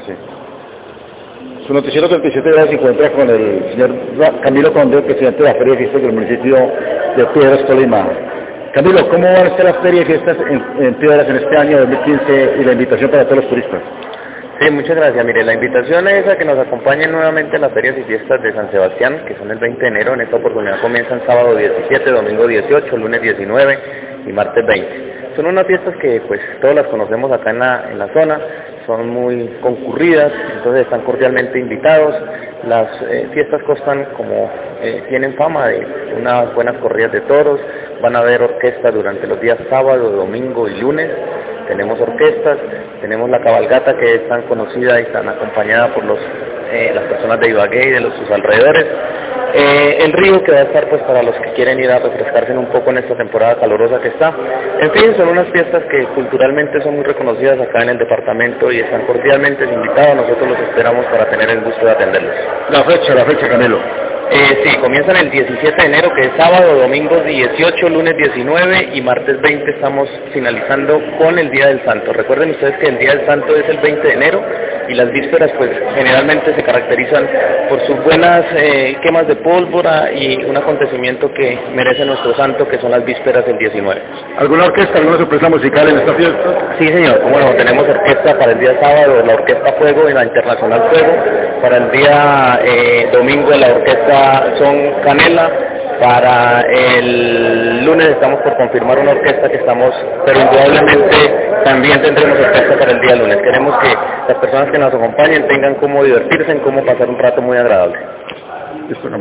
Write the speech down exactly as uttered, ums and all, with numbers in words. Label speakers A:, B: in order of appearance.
A: Sí. Su noticiero treinta y siete horas se encuentra con el señor Camilo Conde, presidente de la Feria de Fiestas del municipio de Piedras, Tolima. Camilo, ¿cómo van a estar las ferias y fiestas en, en Piedras en este año dos mil quince y la invitación para todos los turistas?
B: Sí, muchas gracias. Mire, la invitación es a que nos acompañen nuevamente en las ferias y fiestas de San Sebastián, que son el veinte de enero. En esta oportunidad comienzan sábado diecisiete, domingo dieciocho, lunes diecinueve y martes veinte. Son unas fiestas que pues todos las conocemos acá en la, en la zona, son muy concurridas, entonces están cordialmente invitados. Las eh, fiestas constan, como eh, tienen fama, de unas buenas corridas de toros. Van a haber orquestas durante los días sábado, domingo y lunes. Tenemos orquestas, tenemos la cabalgata, que es tan conocida y tan acompañada por los, eh, las personas de Ibagué y de los, sus alrededores. Eh, el río, que va a estar pues para los que quieren ir a refrescarse un poco en esta temporada calurosa que está. En fin, son unas fiestas que culturalmente son muy reconocidas acá en el departamento y están cordialmente invitados. Nosotros los esperamos para tener el gusto de atenderlos.
A: La fecha, la fecha, Camilo.
B: Eh, sí, comienzan el diecisiete de enero, que es sábado, domingo dieciocho, lunes diecinueve y martes veinte estamos finalizando con el Día del Santo. Recuerden ustedes que el Día del Santo es el veinte de enero y las vísperas pues generalmente se caracterizan por sus buenas eh, quemas de pólvora y un acontecimiento que merece nuestro santo, que son las vísperas del diecinueve.
A: ¿Alguna orquesta, alguna sorpresa musical en esta fiesta?
B: Sí, señor, como no, tenemos orquesta para el día sábado, la Orquesta Fuego y la Internacional Fuego. Para el día eh, domingo la orquesta Son Canela. Para el lunes estamos por confirmar una orquesta que estamos, pero indudablemente también tendremos orquesta para el día lunes. Queremos que las personas que nos acompañen tengan cómo divertirse, en cómo pasar un rato muy agradable.
A: Listo,